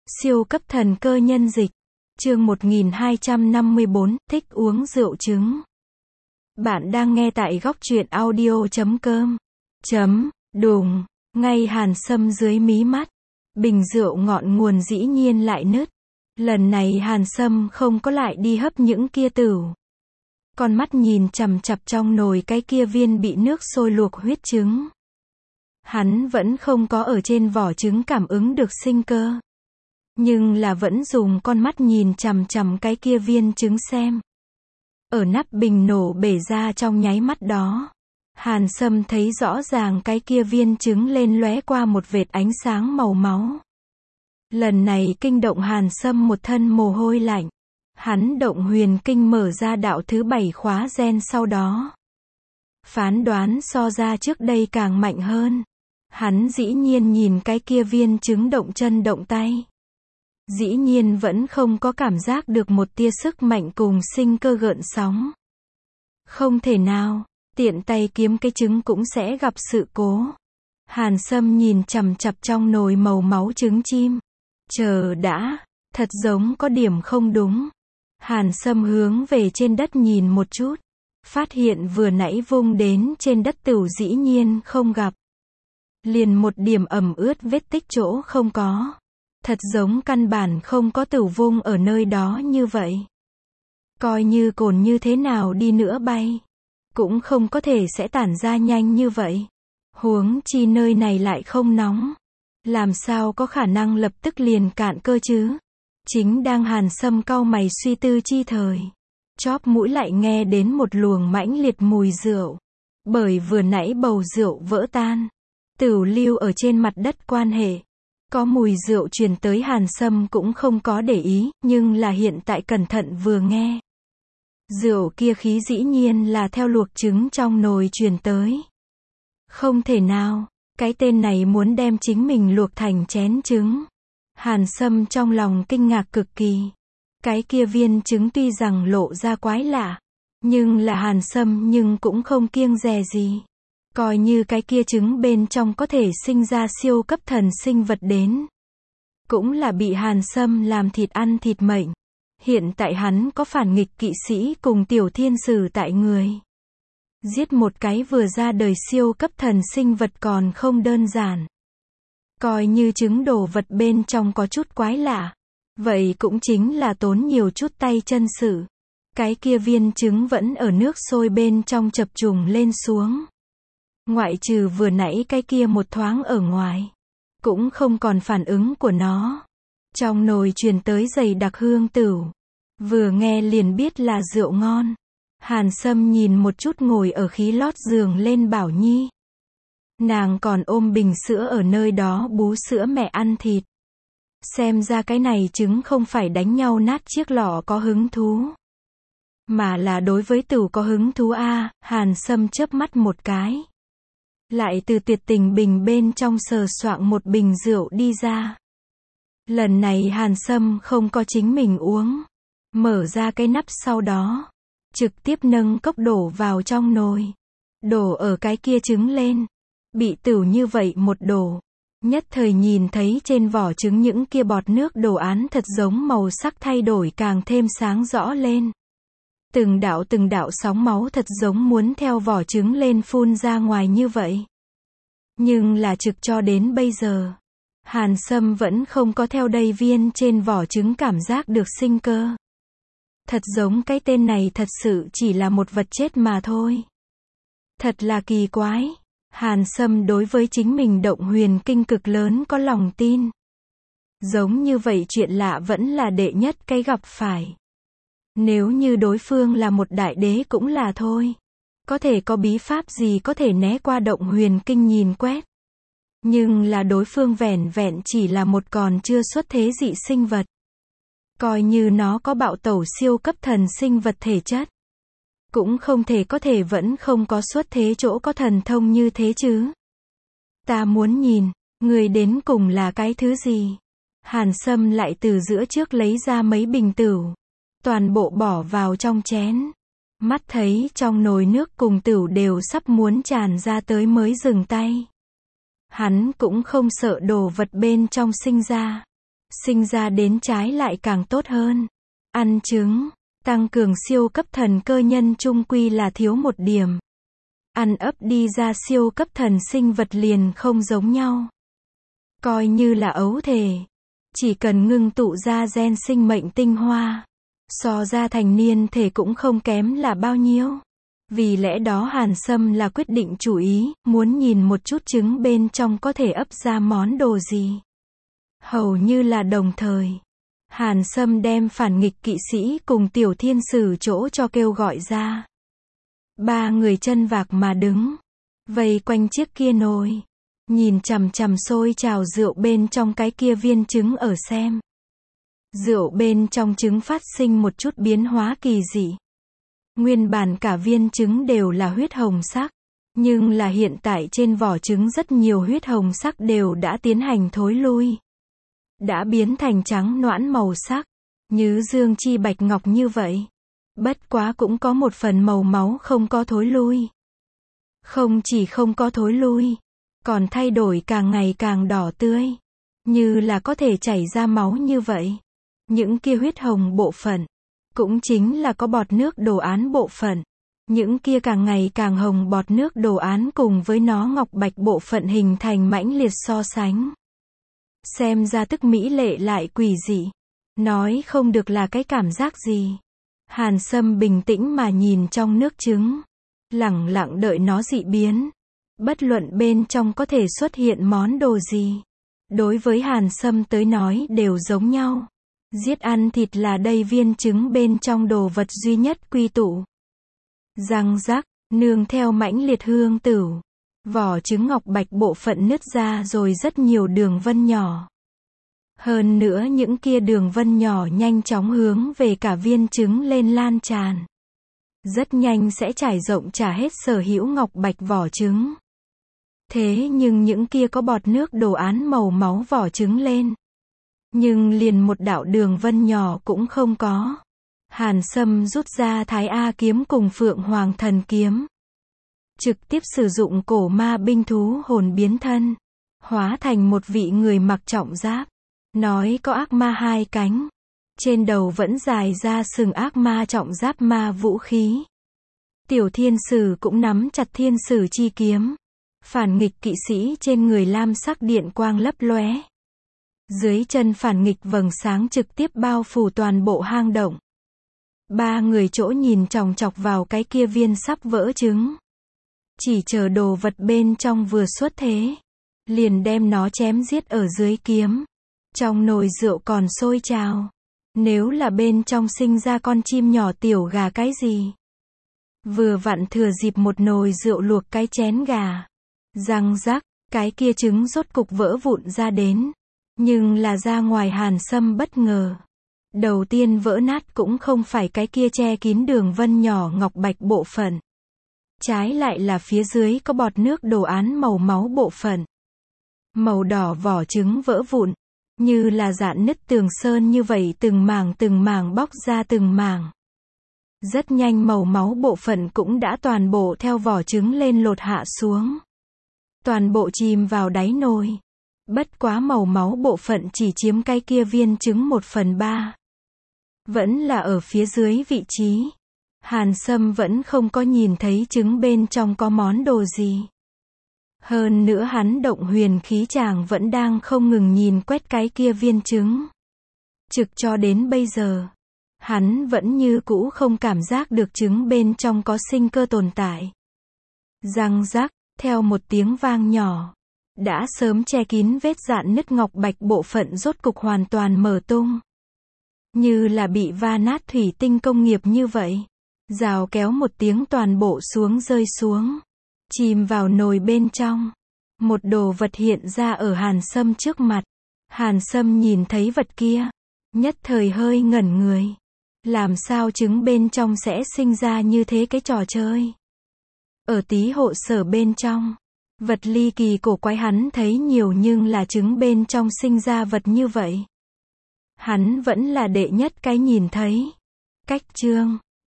Siêu cấp thần cơ nhân dịch. Chương 1254, thích uống rượu trứng. Bạn đang nghe tại góc truyện audio.com. Đùng, ngay Hàn Sâm dưới mí mắt. Bình rượu ngọn nguồn dĩ nhiên lại nứt. Lần này Hàn Sâm không có lại đi hấp những kia tửu. Con mắt nhìn chằm chằm trong nồi cái kia viên bị nước sôi luộc huyết trứng. Hắn vẫn không có ở trên vỏ trứng cảm ứng được sinh cơ. Nhưng là vẫn dùng con mắt nhìn chằm chằm cái kia viên trứng xem. Ở nắp bình nổ bể ra trong nháy mắt đó, Hàn Sâm thấy rõ ràng cái kia viên trứng lên lóe qua một vệt ánh sáng màu máu. Lần này kinh động Hàn Sâm một thân mồ hôi lạnh. Hắn động huyền kinh mở ra đạo thứ 7 khóa gen sau đó. Phán đoán so ra trước đây càng mạnh hơn. Hắn dĩ nhiên nhìn cái kia viên trứng động chân động tay. Dĩ nhiên vẫn không có cảm giác được một tia sức mạnh cùng sinh cơ gợn sóng. Không thể nào, tiện tay kiếm cái trứng cũng sẽ gặp sự cố. Hàn Sâm nhìn chằm chằm trong nồi màu máu trứng chim. Chờ đã, thật giống có điểm không đúng. Hàn Sâm hướng về trên đất nhìn một chút. Phát hiện vừa nãy vung đến trên đất tửu dĩ nhiên không gặp. Liền một điểm ẩm ướt vết tích chỗ không có. Thật giống căn bản không có tửu vung ở nơi đó như vậy. Coi như cồn như thế nào đi nữa bay, cũng không có thể sẽ tản ra nhanh như vậy. Huống chi nơi này lại không nóng. Làm sao có khả năng lập tức liền cạn cơ chứ? Chính đang Hàn Sâm cau mày suy tư chi thời. Chóp mũi lại nghe đến một luồng mãnh liệt mùi rượu. Bởi vừa nãy bầu rượu vỡ tan. Tửu lưu ở trên mặt đất quan hệ. Có mùi rượu truyền tới Hàn Sâm cũng không có để ý, nhưng là hiện tại cẩn thận vừa nghe. Rượu kia khí dĩ nhiên là theo luộc trứng trong nồi truyền tới. Không thể nào, cái tên này muốn đem chính mình luộc thành chén trứng. Hàn Sâm trong lòng kinh ngạc cực kỳ. Cái kia viên trứng tuy rằng lộ ra quái lạ, nhưng là Hàn Sâm nhưng cũng không kiêng dè gì. Coi như cái kia trứng bên trong có thể sinh ra siêu cấp thần sinh vật đến. Cũng là bị Hàn Sâm làm thịt ăn thịt mệnh. Hiện tại hắn có phản nghịch kỵ sĩ cùng tiểu thiên sử tại người. Giết một cái vừa ra đời siêu cấp thần sinh vật còn không đơn giản. Coi như trứng đồ vật bên trong có chút quái lạ. Vậy cũng chính là tốn nhiều chút tay chân sự. Cái kia viên trứng vẫn ở nước sôi bên trong chập trùng lên xuống. Ngoại trừ vừa nãy cái kia một thoáng ở ngoài, cũng không còn phản ứng của nó. Trong nồi truyền tới dày đặc hương tửu. Vừa nghe liền biết là rượu ngon. Hàn Sâm nhìn một chút ngồi ở khí lót giường lên Bảo Nhi. Nàng còn ôm bình sữa ở nơi đó bú sữa mẹ ăn thịt. Xem ra cái này trứng không phải đánh nhau nát chiếc lọ có hứng thú, mà là đối với tửu có hứng thú a. Hàn Sâm chớp mắt một cái. Lại từ tuyệt tình bình bên trong sờ soạng một bình rượu đi ra. Lần này Hàn Sâm không có chính mình uống. Mở ra cái nắp sau đó. Trực tiếp nâng cốc đổ vào trong nồi. Đổ ở cái kia trứng lên. Bị tửu như vậy một đổ. Nhất thời nhìn thấy trên vỏ trứng những kia bọt nước đồ án thật giống màu sắc thay đổi càng thêm sáng rõ lên. Từng đạo sóng máu thật giống muốn theo vỏ trứng lên phun ra ngoài như vậy. Nhưng là trực cho đến bây giờ, Hàn Sâm vẫn không có theo đây viên trên vỏ trứng cảm giác được sinh cơ. Thật giống cái tên này thật sự chỉ là một vật chết mà thôi. Thật là kỳ quái. Hàn Sâm đối với chính mình động huyền kinh cực lớn có lòng tin. Giống như vậy chuyện lạ vẫn là đệ nhất cái gặp phải. Nếu như đối phương là một đại đế cũng là thôi. Có thể có bí pháp gì có thể né qua động huyền kinh nhìn quét. Nhưng là đối phương vẻn vẹn chỉ là một còn chưa xuất thế dị sinh vật. Coi như nó có bạo tẩu siêu cấp thần sinh vật thể chất, cũng không thể có thể vẫn không có xuất thế chỗ có thần thông như thế chứ. Ta muốn nhìn, người đến cùng là cái thứ gì? Hàn Sâm lại từ giữa trước lấy ra mấy bình tửu. Toàn bộ bỏ vào trong chén. Mắt thấy trong nồi nước cùng tửu đều sắp muốn tràn ra tới mới dừng tay. Hắn cũng không sợ đồ vật bên trong sinh ra. sinh ra đến trái lại càng tốt hơn. Ăn trứng, tăng cường siêu cấp thần cơ nhân chung quy là thiếu một điểm. Ăn ấp đi ra siêu cấp thần sinh vật liền không giống nhau. Coi như là ấu thể, chỉ cần ngưng tụ ra gen sinh mệnh tinh hoa, so ra thành niên thể cũng không kém là bao nhiêu. Vì lẽ đó Hàn Sâm là quyết định chủ ý, muốn nhìn một chút trứng bên trong có thể ấp ra món đồ gì. Hầu như là đồng thời, Hàn Sâm đem phản nghịch kỵ sĩ cùng tiểu thiên sử chỗ cho kêu gọi ra. Ba người chân vạc mà đứng, vây quanh chiếc kia nồi, nhìn chằm chằm sôi trào rượu bên trong cái kia viên trứng ở xem. Rượu bên trong trứng phát sinh một chút biến hóa kỳ dị. Nguyên bản cả viên trứng đều là huyết hồng sắc, nhưng là hiện tại trên vỏ trứng rất nhiều huyết hồng sắc đều đã tiến hành thối lui. Đã biến thành trắng noãn màu sắc, như dương chi bạch ngọc như vậy. Bất quá cũng có một phần màu máu không có thối lui. Không chỉ không có thối lui, còn thay đổi càng ngày càng đỏ tươi, như là có thể chảy ra máu như vậy. Những kia huyết hồng bộ phận, cũng chính là có bọt nước đồ án bộ phận. Những kia càng ngày càng hồng bọt nước đồ án cùng với nó ngọc bạch bộ phận hình thành mãnh liệt so sánh. Xem ra tức mỹ lệ lại quỷ dị. Nói không được là cái cảm giác gì. Hàn Sâm bình tĩnh mà nhìn trong nước trứng, lẳng lặng đợi nó dị biến. Bất luận bên trong có thể xuất hiện món đồ gì, đối với Hàn Sâm tới nói đều giống nhau. Giết ăn thịt là đây viên trứng bên trong đồ vật duy nhất quy tụ. Răng rắc, nương theo mãnh liệt hương tửu, vỏ trứng ngọc bạch bộ phận nứt ra rồi rất nhiều đường vân nhỏ. Hơn nữa những kia đường vân nhỏ nhanh chóng hướng về cả viên trứng lên lan tràn. Rất nhanh sẽ trải rộng trả hết sở hữu ngọc bạch vỏ trứng. Thế nhưng những kia có bọt nước đồ án màu máu vỏ trứng lên, nhưng liền một đạo đường vân nhỏ cũng không có. Hàn Sâm rút ra Thái A kiếm cùng Phượng Hoàng thần kiếm, trực tiếp sử dụng cổ ma binh thú hồn biến thân, hóa thành một vị người mặc trọng giáp, nói có ác ma hai cánh, trên đầu vẫn dài ra sừng ác ma trọng giáp ma vũ khí. Tiểu thiên sử cũng nắm chặt thiên sử chi kiếm, phản nghịch kỵ sĩ trên người lam sắc điện quang lấp lóe. Dưới chân phản nghịch vầng sáng trực tiếp bao phủ toàn bộ hang động. Ba người chỗ nhìn chòng chọc vào cái kia viên sắp vỡ trứng. Chỉ chờ đồ vật bên trong vừa xuất thế, liền đem nó chém giết ở dưới kiếm. Trong nồi rượu còn sôi trào. Nếu là bên trong sinh ra con chim nhỏ tiểu gà cái gì, vừa vặn thừa dịp một nồi rượu luộc cái chén gà. Răng rắc, cái kia trứng rốt cục vỡ vụn ra đến. Nhưng là ra ngoài Hàn Sâm bất ngờ. Đầu tiên vỡ nát cũng không phải cái kia che kín đường vân nhỏ ngọc bạch bộ phận. Trái lại là phía dưới có bọt nước đồ án màu máu bộ phận. Màu đỏ vỏ trứng vỡ vụn, như là dạn nứt tường sơn như vậy từng mảng bóc ra từng mảng. Rất nhanh màu máu bộ phận cũng đã toàn bộ theo vỏ trứng lên lột hạ xuống. Toàn bộ chìm vào đáy nồi. Bất quá màu máu bộ phận chỉ chiếm cái kia viên trứng 1/3. Vẫn là ở phía dưới vị trí. Hàn Sâm vẫn không có nhìn thấy trứng bên trong có món đồ gì. Hơn nữa hắn động huyền khí chàng vẫn đang không ngừng nhìn quét cái kia viên trứng. Trực cho đến bây giờ, hắn vẫn như cũ không cảm giác được trứng bên trong có sinh cơ tồn tại. Răng rắc, theo một tiếng vang nhỏ, đã sớm che kín vết dạn nứt ngọc bạch bộ phận rốt cục hoàn toàn mở tung. Như là bị va nát thủy tinh công nghiệp như vậy. Rào kéo một tiếng toàn bộ rơi xuống. Chìm vào nồi bên trong. Một đồ vật hiện ra ở Hàn Sâm trước mặt. Hàn Sâm nhìn thấy vật kia, nhất thời hơi ngẩn người. Làm sao trứng bên trong sẽ sinh ra như thế cái trò chơi? Ở tí hộ sở bên trong, vật ly kỳ cổ quái hắn thấy nhiều nhưng là trứng bên trong sinh ra vật như vậy. Hắn vẫn là đệ nhất cái nhìn thấy. Cách chương